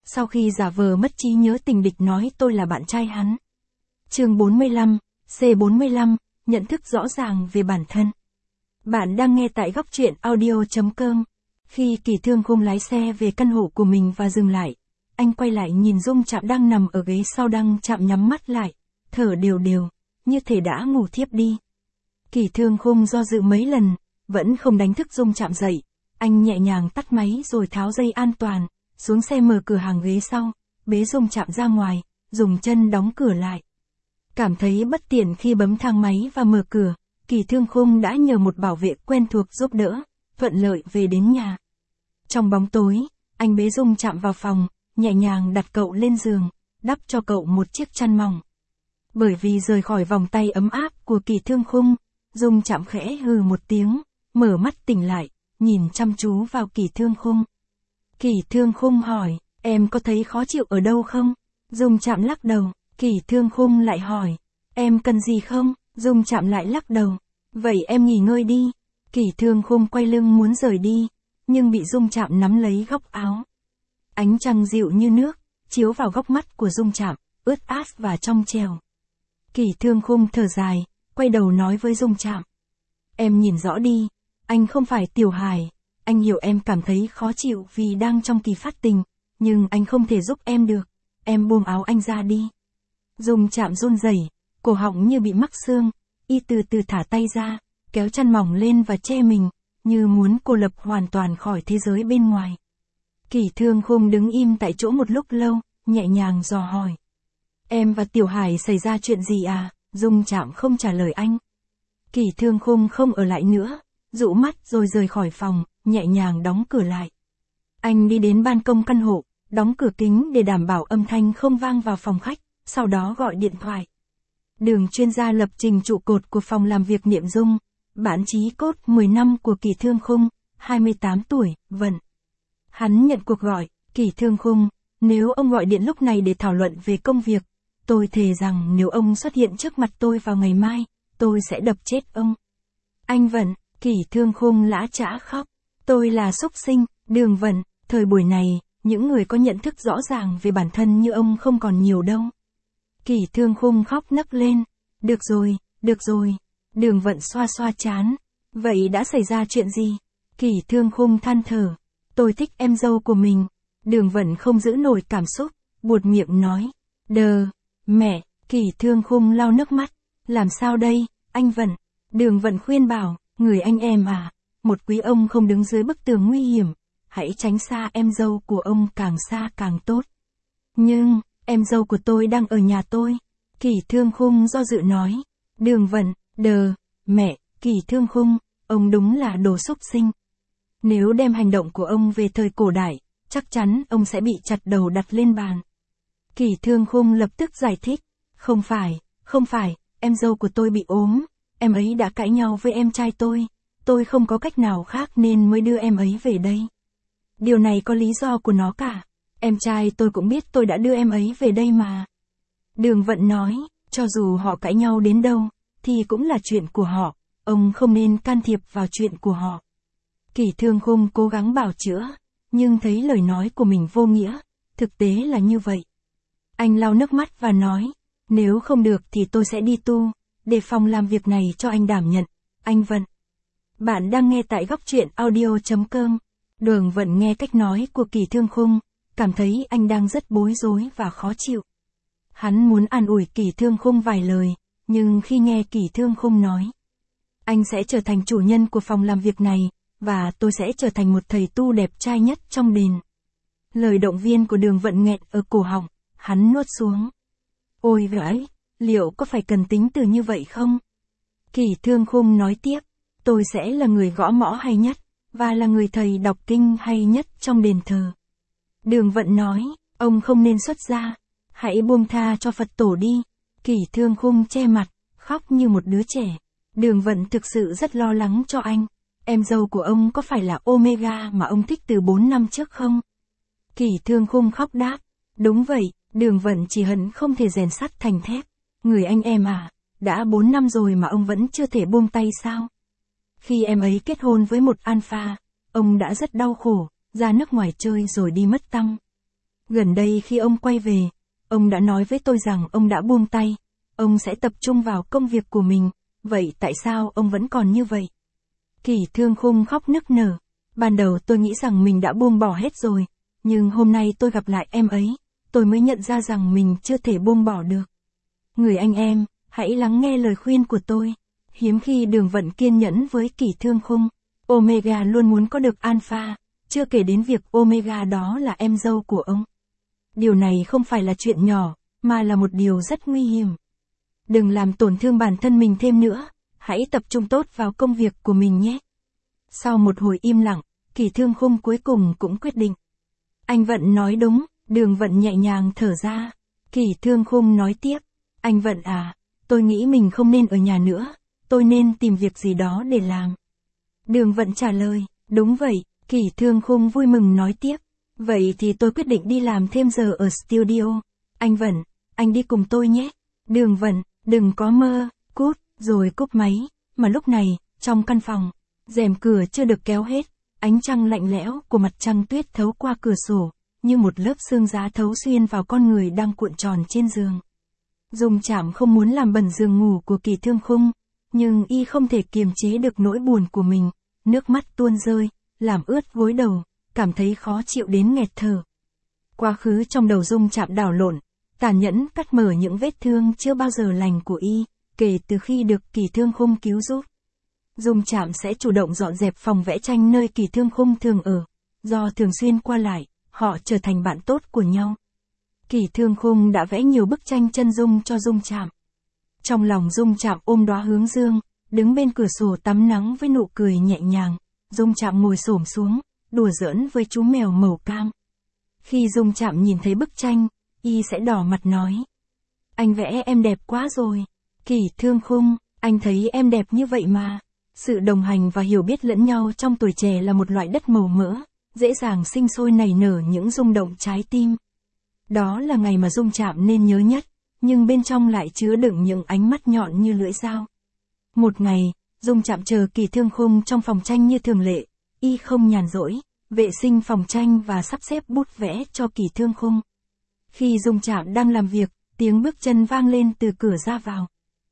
sau khi giả vờ mất trí nhớ tình địch nói tôi là bạn trai hắn. Chương 45, C45, nhận thức rõ ràng về bản thân. Bạn đang nghe tại góc truyện audio.com. Khi Kỳ Thương Khung lái xe về căn hộ của mình và dừng lại, anh quay lại nhìn Dung Trạm đang nằm ở ghế sau. Đăng Trạm nhắm mắt lại, thở đều đều, như thể đã ngủ thiếp đi. Kỳ Thương Khung do dự mấy lần, vẫn không đánh thức Dung Trạm dậy. Anh nhẹ nhàng tắt máy rồi tháo dây an toàn, xuống xe mở cửa hàng ghế sau, bế Dung Trạm ra ngoài, dùng chân đóng cửa lại. Cảm thấy bất tiện khi bấm thang máy và mở cửa, Kỳ Thương Khung đã nhờ một bảo vệ quen thuộc giúp đỡ, thuận lợi về đến nhà. Trong bóng tối, anh bế Dung Trạm vào phòng, nhẹ nhàng đặt cậu lên giường, đắp cho cậu một chiếc chăn mỏng. Bởi vì rời khỏi vòng tay ấm áp của Kỳ Thương Khung, Dung Trạm khẽ hừ một tiếng, mở mắt tỉnh lại, nhìn chăm chú vào Kỳ Thương Khung. Kỳ Thương Khung hỏi, em có thấy khó chịu ở đâu không? Dung Trạm lắc đầu. Kỳ Thương Khung lại hỏi, em cần gì không? Dung Trạm lại lắc đầu. Vậy em nghỉ ngơi đi. Kỳ Thương Khung quay lưng muốn rời đi, nhưng bị Dung Trạm nắm lấy góc áo. Ánh trăng dịu như nước, chiếu vào góc mắt của Dung Trạm, ướt át và trong trèo. Kỳ Thương Khung thở dài, quay đầu nói với Dung Trạm. Em nhìn rõ đi, anh không phải Tiểu Hải, anh hiểu em cảm thấy khó chịu vì đang trong kỳ phát tình, nhưng anh không thể giúp em được, em buông áo anh ra đi. Dung Trạm run rẩy, cổ họng như bị mắc xương, y từ từ thả tay ra, kéo chăn mỏng lên và che mình, như muốn cô lập hoàn toàn khỏi thế giới bên ngoài. Kỳ Thương Khung đứng im tại chỗ một lúc lâu, nhẹ nhàng dò hỏi. Em và Tiểu Hải xảy ra chuyện gì à? Dung Trạm không trả lời anh. Kỳ Thương Khung không ở lại nữa, dụ mắt rồi rời khỏi phòng, nhẹ nhàng đóng cửa lại. Anh đi đến ban công căn hộ, đóng cửa kính để đảm bảo âm thanh không vang vào phòng khách, sau đó gọi điện thoại. Đường chuyên gia lập trình trụ cột của phòng làm việc Niệm Dung, bản chí cốt 10 năm của Kỳ Thương Khung, 28 tuổi, Vận. Hắn nhận cuộc gọi. Kỳ Thương Khung, nếu ông gọi điện lúc này để thảo luận về công việc, tôi thề rằng nếu ông xuất hiện trước mặt tôi vào ngày mai, tôi sẽ đập chết ông. Anh Vận. Kỳ Thương Khung lã chã khóc. Tôi là súc sinh. Đường Vận, thời buổi này, những người có nhận thức rõ ràng về bản thân như ông không còn nhiều đâu. Kỳ Thương Khung khóc nấc lên. Được rồi. Đường Vận xoa xoa trán. Vậy đã xảy ra chuyện gì? Kỳ Thương Khung than thở. Tôi thích em dâu của mình. Đường Vận không giữ nổi cảm xúc, buột miệng nói. Mẹ. Kỳ Thương Khung lau nước mắt. Làm sao đây, anh Vận? Đường Vận khuyên bảo, người anh em à, một quý ông không đứng dưới bức tường nguy hiểm, hãy tránh xa em dâu của ông, càng xa càng tốt. Nhưng, em dâu của tôi đang ở nhà tôi. Kỳ Thương Khung do dự nói. Đường Vận, mẹ. Kỳ Thương Khung, ông đúng là đồ súc sinh. Nếu đem hành động của ông về thời cổ đại, chắc chắn ông sẽ bị chặt đầu đặt lên bàn. Kỳ Thương Khung lập tức giải thích. Không phải, em dâu của tôi bị ốm, em ấy đã cãi nhau với em trai tôi không có cách nào khác nên mới đưa em ấy về đây. Điều này có lý do của nó cả, em trai tôi cũng biết tôi đã đưa em ấy về đây mà. Đường Vận nói, cho dù họ cãi nhau đến đâu, thì cũng là chuyện của họ, ông không nên can thiệp vào chuyện của họ. Kỳ Thương Khung cố gắng bào chữa, nhưng thấy lời nói của mình vô nghĩa, thực tế là như vậy. Anh lau nước mắt và nói, nếu không được thì tôi sẽ đi tu, để phòng làm việc này cho anh đảm nhận, anh Vận. Bạn đang nghe tại góc truyện audio.com. Đường Vận nghe cách nói của Kỳ Thương Khung, cảm thấy anh đang rất bối rối và khó chịu. Hắn muốn an ủi Kỳ Thương Khung vài lời, nhưng khi nghe Kỳ Thương Khung nói, anh sẽ trở thành chủ nhân của phòng làm việc này, và tôi sẽ trở thành một thầy tu đẹp trai nhất trong đền. Lời động viên của Đường Vận nghẹn ở cổ họng, hắn nuốt xuống. Ôi vậy, liệu có phải cần tính từ như vậy không? Kỳ Thương Khung nói tiếp, tôi sẽ là người gõ mõ hay nhất, và là người thầy đọc kinh hay nhất trong đền thờ. Đường Vận nói, ông không nên xuất gia, hãy buông tha cho Phật tổ đi. Kỳ Thương Khung che mặt, khóc như một đứa trẻ. Đường Vận thực sự rất lo lắng cho anh. Em dâu của ông có phải là Omega mà ông thích từ 4 năm trước không? Kỳ Thương Khung khóc đáp, đúng vậy. Đường Vận chỉ hận không thể rèn sắt thành thép. Người anh em à, đã 4 năm rồi mà ông vẫn chưa thể buông tay sao? Khi em ấy kết hôn với một alpha, ông đã rất đau khổ, ra nước ngoài chơi rồi đi mất tăm. Gần đây khi ông quay về, ông đã nói với tôi rằng ông đã buông tay, ông sẽ tập trung vào công việc của mình, vậy tại sao ông vẫn còn như vậy? Kỷ Thương Khung khóc nức nở. Ban đầu tôi nghĩ rằng mình đã buông bỏ hết rồi, nhưng hôm nay tôi gặp lại em ấy, tôi mới nhận ra rằng mình chưa thể buông bỏ được. Người anh em, hãy lắng nghe lời khuyên của tôi. Hiếm khi Đường Vận kiên nhẫn với Kỷ Thương Khung. Omega luôn muốn có được Alpha, chưa kể đến việc Omega đó là em dâu của ông. Điều này không phải là chuyện nhỏ, mà là một điều rất nguy hiểm. Đừng làm tổn thương bản thân mình thêm nữa, hãy tập trung tốt vào công việc của mình nhé. Sau một hồi im lặng, Kỷ Thương Khung cuối cùng cũng quyết định. Anh Vận nói đúng, Đường Vận nhẹ nhàng thở ra. Kỷ Thương Khung nói tiếp, anh Vận à, tôi nghĩ mình không nên ở nhà nữa, tôi nên tìm việc gì đó để làm. Đường Vận trả lời, đúng vậy, Kỷ Thương Khung vui mừng nói tiếp. Vậy thì tôi quyết định đi làm thêm giờ ở studio. Anh Vận, anh đi cùng tôi nhé. Đường Vận, đừng có mơ, cút, rồi cúp máy. Mà lúc này, trong căn phòng, rèm cửa chưa được kéo hết, ánh trăng lạnh lẽo của mặt trăng tuyết thấu qua cửa sổ, như một lớp sương giá thấu xuyên vào con người đang cuộn tròn trên giường. Dung Trạm không muốn làm bẩn giường ngủ của Kỷ Thương Khung, nhưng y không thể kiềm chế được nỗi buồn của mình, nước mắt tuôn rơi, làm ướt gối đầu, cảm thấy khó chịu đến nghẹt thở. Quá khứ trong đầu Dung Trạm đảo lộn, tàn nhẫn cắt mở những vết thương chưa bao giờ lành của y, kể từ khi được Kỷ Thương Khung cứu giúp. Dung Trạm sẽ chủ động dọn dẹp phòng vẽ tranh nơi Kỷ Thương Khung thường ở, do thường xuyên qua lại, họ trở thành bạn tốt của nhau. Kỷ Thương Khung đã vẽ nhiều bức tranh chân dung cho Dung Trạm. Trong lòng Dung Trạm ôm đóa hướng dương, đứng bên cửa sổ tắm nắng với nụ cười nhẹ nhàng, Dung Trạm ngồi xổm xuống, đùa giỡn với chú mèo màu cam. Khi Dung Trạm nhìn thấy bức tranh, y sẽ đỏ mặt nói. Anh vẽ em đẹp quá rồi. Kỷ Thương Khung, anh thấy em đẹp như vậy mà. Sự đồng hành và hiểu biết lẫn nhau trong tuổi trẻ là một loại đất màu mỡ, dễ dàng sinh sôi nảy nở những rung động trái tim. Đó là ngày mà Dung Trạm nên nhớ nhất, nhưng bên trong lại chứa đựng những ánh mắt nhọn như lưỡi dao. Một ngày, Dung Trạm chờ Kỷ Thương Khung trong phòng tranh như thường lệ, y không nhàn rỗi, vệ sinh phòng tranh và sắp xếp bút vẽ cho Kỷ Thương Khung. Khi Dung Trạm đang làm việc, tiếng bước chân vang lên từ cửa ra vào.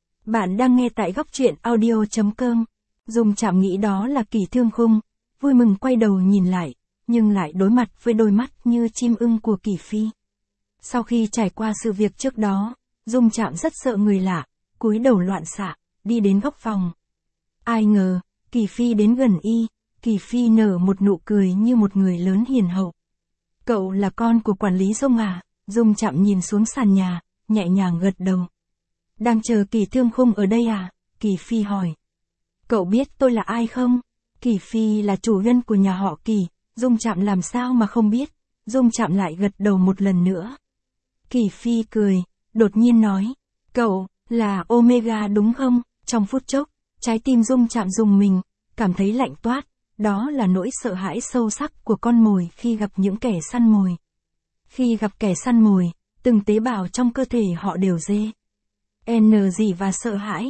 Bạn đang nghe tại góc truyện audio.com. Dung Trạm nghĩ đó là Kỷ Thương Khung, vui mừng quay đầu nhìn lại, nhưng lại đối mặt với đôi mắt như chim ưng của Kỷ Phi. Sau khi trải qua sự việc trước đó, Dung Trạm rất sợ người lạ, cúi đầu loạn xạ, đi đến góc phòng. Ai ngờ, Kỷ Phi đến gần y, Kỷ Phi nở một nụ cười như một người lớn hiền hậu. Cậu là con của quản lý Dung à? Dung Trạm nhìn xuống sàn nhà, nhẹ nhàng gật đầu. Đang chờ Kỷ Thương Khung ở đây à? Kỷ Phi hỏi. Cậu biết tôi là ai không? Kỷ Phi là chủ nhân của nhà họ Kỷ, Dung Trạm làm sao mà không biết. Dung Trạm lại gật đầu một lần nữa. Kỷ Phi cười, đột nhiên nói. Cậu, là Omega đúng không? Trong phút chốc, trái tim Dung Trạm rùng mình, cảm thấy lạnh toát. Đó là nỗi sợ hãi sâu sắc của con mồi khi gặp những kẻ săn mồi. Khi gặp kẻ săn mồi, từng tế bào trong cơ thể họ đều rê. Gì và sợ hãi.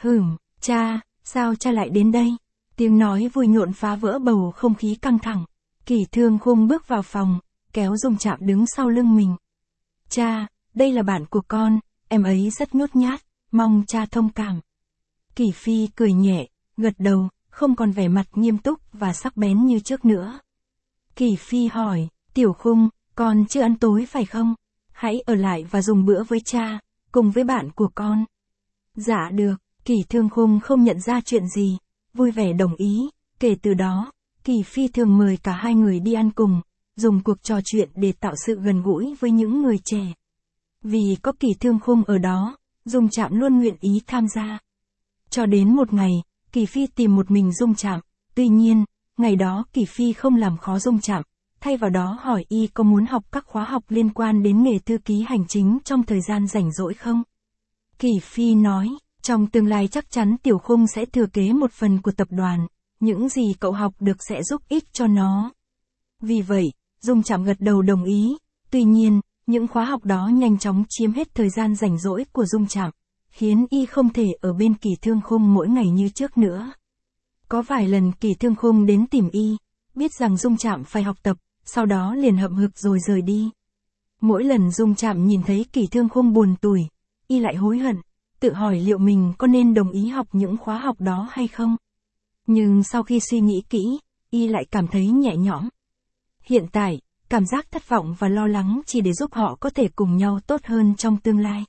Cha, sao cha lại đến đây? Tiếng nói vui nhộn phá vỡ bầu không khí căng thẳng. Kỷ Thương Khung bước vào phòng, kéo Dung Trạm đứng sau lưng mình. Cha, đây là bạn của con, em ấy rất nhút nhát, mong cha thông cảm. Kỷ Phi cười nhẹ, gật đầu, không còn vẻ mặt nghiêm túc và sắc bén như trước nữa. Kỷ Phi hỏi, Tiểu Khung, con chưa ăn tối phải không? Hãy ở lại và dùng bữa với cha, cùng với bạn của con. Dạ được, Kỷ Thương Khung không nhận ra chuyện gì, vui vẻ đồng ý. Kể từ đó, Kỷ Phi thường mời cả hai người đi ăn cùng, dùng cuộc trò chuyện để tạo sự gần gũi với những người trẻ. Vì có Kỷ Thương Khung ở đó, Dung Trạm luôn nguyện ý tham gia. Cho đến một ngày, Kỷ Phi tìm một mình Dung Trạm, tuy nhiên, ngày đó Kỷ Phi không làm khó Dung Trạm, thay vào đó hỏi y có muốn học các khóa học liên quan đến nghề thư ký hành chính trong thời gian rảnh rỗi không. Kỷ Phi nói, trong tương lai chắc chắn Tiểu Khung sẽ thừa kế một phần của tập đoàn, những gì cậu học được sẽ giúp ích cho nó. Vì vậy, Dung Trạm gật đầu đồng ý, tuy nhiên, những khóa học đó nhanh chóng chiếm hết thời gian rảnh rỗi của Dung Trạm, khiến y không thể ở bên Kỷ Thương Khung mỗi ngày như trước nữa. Có vài lần Kỷ Thương Khung đến tìm y, biết rằng Dung Trạm phải học tập, sau đó liền hậm hực rồi rời đi. Mỗi lần Dung Trạm nhìn thấy Kỷ Thương Khung buồn tủi, y lại hối hận, tự hỏi liệu mình có nên đồng ý học những khóa học đó hay không. Nhưng sau khi suy nghĩ kỹ, y lại cảm thấy nhẹ nhõm. Hiện tại, cảm giác thất vọng và lo lắng chỉ để giúp họ có thể cùng nhau tốt hơn trong tương lai.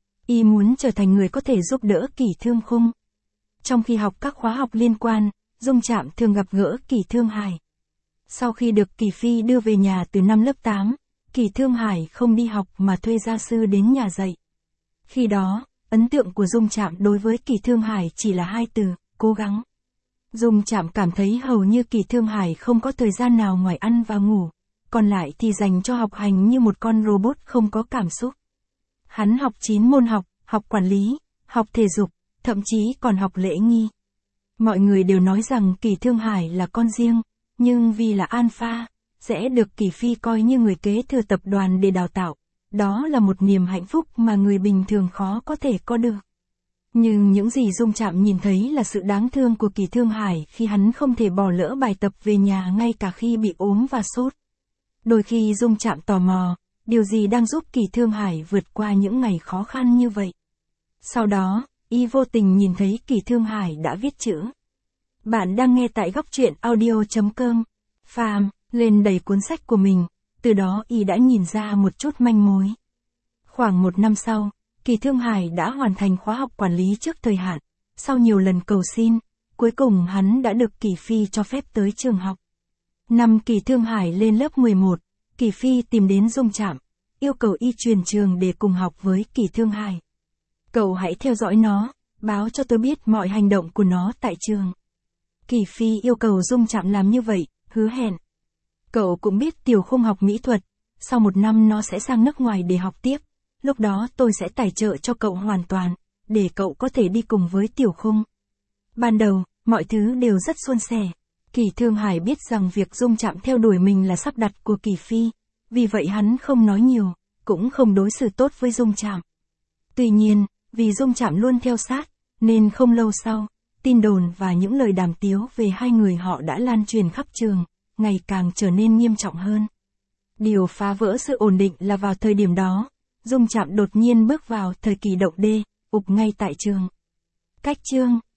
Y muốn trở thành người có thể giúp đỡ Kỷ Thương Khung. Trong khi học các khóa học liên quan, Dung Trạm thường gặp gỡ Kỷ Thương Hải. Sau khi được Kỷ Phi đưa về nhà từ năm lớp 8, Kỷ Thương Hải không đi học mà thuê gia sư đến nhà dạy. Khi đó, ấn tượng của Dung Trạm đối với Kỷ Thương Hải chỉ là hai từ, cố gắng. Dung Trạm cảm thấy hầu như Kỷ Thương Hải không có thời gian nào ngoài ăn và ngủ, còn lại thì dành cho học hành như một con robot không có cảm xúc. Hắn học 9 môn học, học quản lý, học thể dục, thậm chí còn học lễ nghi. Mọi người đều nói rằng Kỷ Thương Hải là con riêng, nhưng vì là alpha, sẽ được Kỷ Phi coi như người kế thừa tập đoàn để đào tạo. Đó là một niềm hạnh phúc mà người bình thường khó có thể có được. Nhưng những gì Dung Trạm nhìn thấy là sự đáng thương của Kỷ Thương Hải khi hắn không thể bỏ lỡ bài tập về nhà ngay cả khi bị ốm và sốt. Đôi khi Dung Trạm tò mò, điều gì đang giúp Kỷ Thương Hải vượt qua những ngày khó khăn như vậy. Sau đó, y vô tình nhìn thấy Kỷ Thương Hải đã viết chữ. Bạn đang nghe tại góc truyện audio.com. Phàm lên đầy cuốn sách của mình, từ đó y đã nhìn ra một chút manh mối. Khoảng 1 năm sau, Kỷ Thương Hải đã hoàn thành khóa học quản lý trước thời hạn. Sau nhiều lần cầu xin, cuối cùng hắn đã được Kỷ Phi cho phép tới trường học. Năm Kỷ Thương Hải lên lớp 11, Kỷ Phi tìm đến Dung Trạm, yêu cầu y chuyển trường để cùng học với Kỷ Thương Hải. Cậu hãy theo dõi nó, báo cho tôi biết mọi hành động của nó tại trường. Kỷ Phi yêu cầu Dung Trạm làm như vậy, hứa hẹn. Cậu cũng biết Tiểu Khung học mỹ thuật, sau 1 năm nó sẽ sang nước ngoài để học tiếp, lúc đó tôi sẽ tài trợ cho cậu hoàn toàn, để cậu có thể đi cùng với Tiểu Khung. Ban đầu, mọi thứ đều rất suôn sẻ. Kỷ Thương Hải biết rằng việc Dung Trạm theo đuổi mình là sắp đặt của Kỷ Phi, vì vậy hắn không nói nhiều, cũng không đối xử tốt với Dung Trạm. Tuy nhiên, vì Dung Trạm luôn theo sát, nên không lâu sau, tin đồn và những lời đàm tiếu về hai người họ đã lan truyền khắp trường, ngày càng trở nên nghiêm trọng hơn. Điều phá vỡ sự ổn định là vào thời điểm đó, Dung Trạm đột nhiên bước vào thời kỳ động đê, ụp ngay tại trường. Cách chương